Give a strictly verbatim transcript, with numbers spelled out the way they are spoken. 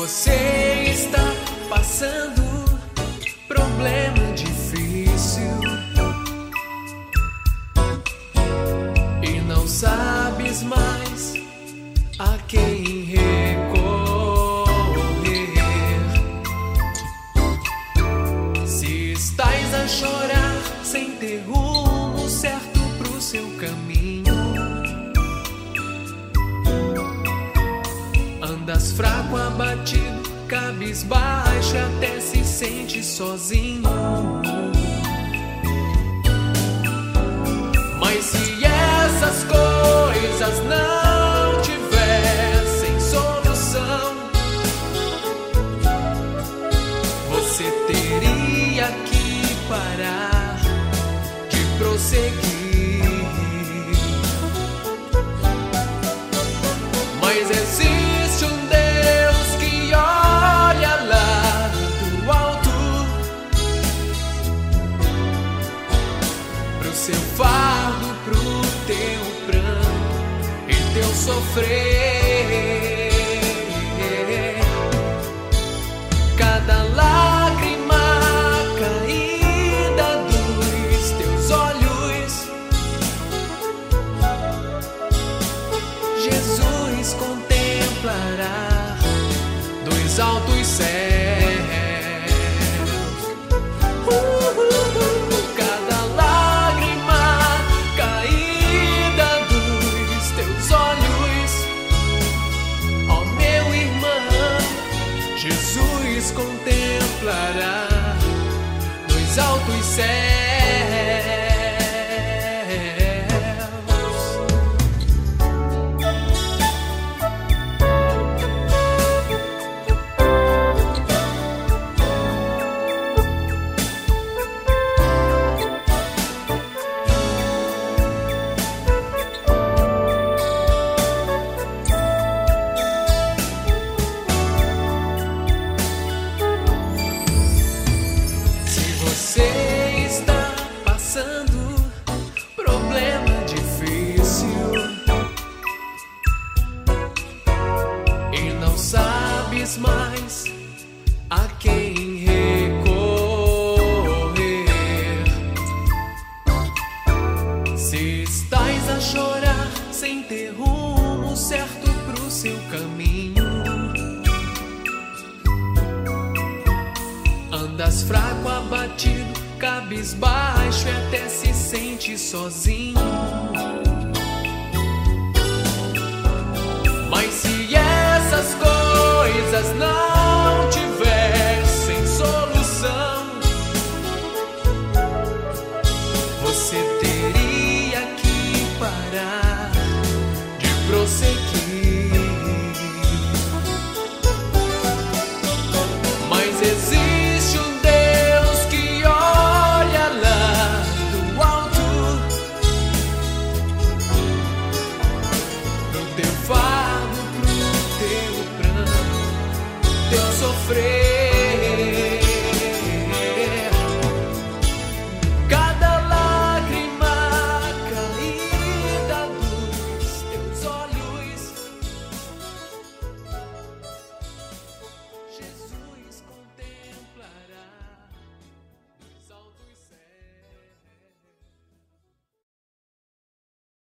você está passando problema difícil e não sabes mais a quem recorrer, se estás a chorar sem ter rumo certo pro seu caminho, andas fraco, abatido, cabisbaixo, até se sente sozinho. Mas se essas coisas não tivessem solução, você teria que parar de prosseguir. Mas existe um Deus que olha lá do alto pro seu fardo, pro teu pranto e teu sofrer. Cada lágrima caída dos teus olhos, Jesus contemplará dos altos céus. Uh, uh, uh, cada lágrima caída dos teus olhos, ó meu irmão, Jesus contemplará dos altos céus. Você está passando problema difícil e não sabes mais a quem recorrer, se estás a chorar sem ter rumo certo pro seu caminho, andas fraco, abatido, cabisbaixo e até se sente sozinho.